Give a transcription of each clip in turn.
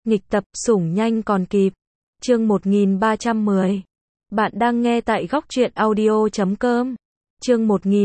Nghịch tập, sủng nhanh còn kịp. Chương 1310. Bạn đang nghe tại góc truyện audio.com. Chương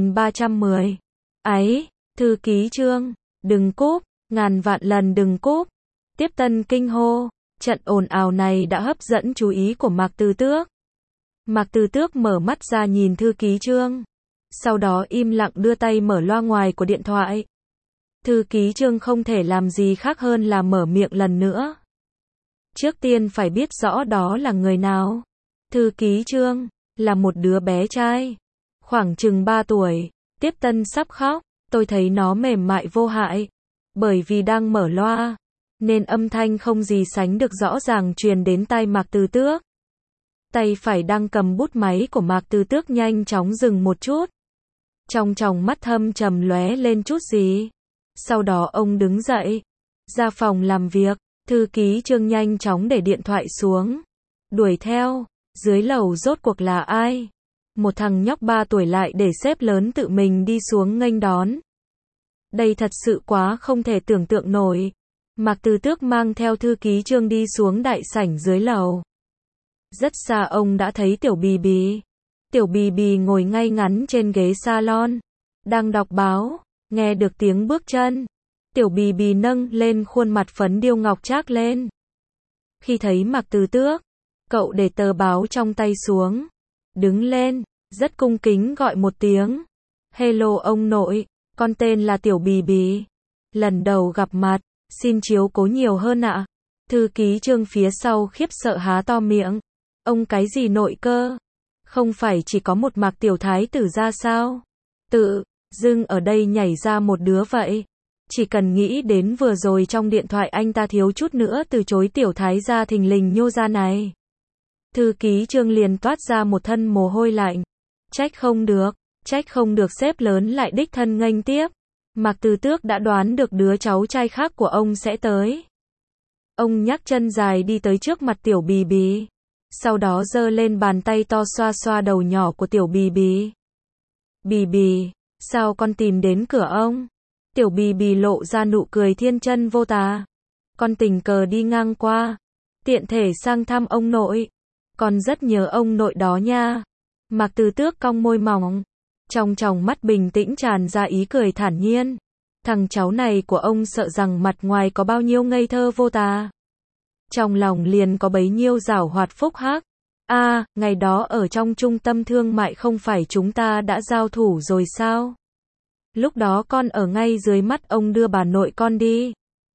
1310. Ấy, thư ký Trương, đừng cúp, ngàn vạn lần đừng cúp. Tiếp tân kinh hô, trận ồn ào này đã hấp dẫn chú ý của Mạc Từ Tước. Mạc Từ Tước mở mắt ra nhìn thư ký Trương. Sau đó im lặng đưa tay mở loa ngoài của điện thoại. Thư ký Trương không thể làm gì khác hơn là mở miệng lần nữa. Trước tiên phải biết rõ đó là người nào. Thư ký Trương là một đứa bé trai, khoảng chừng 3 tuổi. Tiếp tân sắp khóc, tôi thấy nó mềm mại vô hại. Bởi vì đang mở loa, nên âm thanh không gì sánh được rõ ràng truyền đến tai Mạc Từ Tước. Tay phải đang cầm bút máy của Mạc Từ Tước nhanh chóng dừng một chút. Trong tròng mắt thâm trầm lóe lên chút gì. Sau đó ông đứng dậy, ra phòng làm việc. Thư ký Trương nhanh chóng để điện thoại xuống, đuổi theo. Dưới lầu rốt cuộc là ai? Một thằng nhóc 3 tuổi lại để sếp lớn tự mình đi xuống nghênh đón. Đây thật sự quá không thể tưởng tượng nổi. Mạc Từ Tước mang theo thư ký Trương đi xuống đại sảnh dưới lầu. Rất xa ông đã thấy Tiểu Bì Bì. Tiểu Bì Bì ngồi ngay ngắn trên ghế salon, đang đọc báo. Nghe được tiếng bước chân, Tiểu Bì Bì nâng lên khuôn mặt phấn điêu ngọc trác lên. Khi thấy Mạc Từ Tước, cậu để tờ báo trong tay xuống, đứng lên, rất cung kính gọi một tiếng. Hello ông nội, con tên là Tiểu Bì Bì. Lần đầu gặp mặt, xin chiếu cố nhiều hơn ạ. Thư ký Trương phía sau khiếp sợ há to miệng. Ông cái gì nội cơ? Không phải chỉ có một Mạc tiểu thái tử ra sao? Tự dưng ở đây nhảy ra một đứa vậy. Chỉ cần nghĩ đến vừa rồi trong điện thoại anh ta thiếu chút nữa từ chối tiểu thái gia thình lình nhô ra này. Thư ký Trương liền toát ra một thân mồ hôi lạnh. Trách không được sếp lớn lại đích thân nghênh tiếp. Mạc Từ Tước đã đoán được đứa cháu trai khác của ông sẽ tới. Ông nhắc chân dài đi tới trước mặt Tiểu Bì Bì. Sau đó giơ lên bàn tay to xoa xoa đầu nhỏ của Tiểu Bì Bì. Bì Bì, sao con tìm đến cửa ông? Tiểu Bì Bì lộ ra nụ cười thiên chân vô tà. Con tình cờ đi ngang qua, tiện thể sang thăm ông nội. Con rất nhớ ông nội đó nha. Mạc Từ Tước cong môi mỏng, trong tròng mắt bình tĩnh tràn ra ý cười thản nhiên. Thằng cháu này của ông sợ rằng mặt ngoài có bao nhiêu ngây thơ vô tà, trong lòng liền có bấy nhiêu giảo hoạt phúc hắc. Ngày đó ở trong trung tâm thương mại không phải chúng ta đã giao thủ rồi sao? Lúc đó con ở ngay dưới mắt ông đưa bà nội con đi.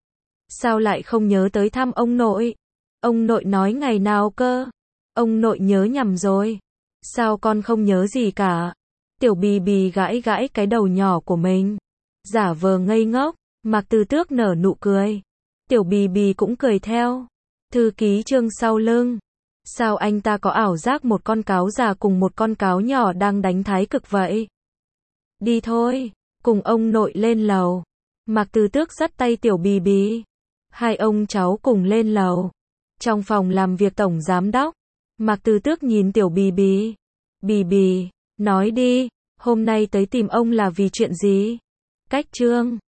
Sao lại không nhớ tới thăm ông nội? Ông nội nói ngày nào cơ? Ông nội nhớ nhầm rồi. Sao con không nhớ gì cả? Tiểu Bì Bì gãi gãi cái đầu nhỏ của mình, giả vờ ngây ngốc. Mạc Từ Tước nở nụ cười. Tiểu Bì Bì cũng cười theo. Thư ký Trương sau lưng. Sao anh ta có ảo giác một con cáo già cùng một con cáo nhỏ đang đánh thái cực vậy? Đi thôi, cùng ông nội lên lầu. Mạc Từ Tước dắt tay Tiểu Bì Bì. Hai ông cháu cùng lên lầu. Trong phòng làm việc tổng giám đốc, Mạc Từ Tước nhìn Tiểu Bì Bì. Bì Bì, nói đi, hôm nay tới tìm ông là vì chuyện gì? Cách Trương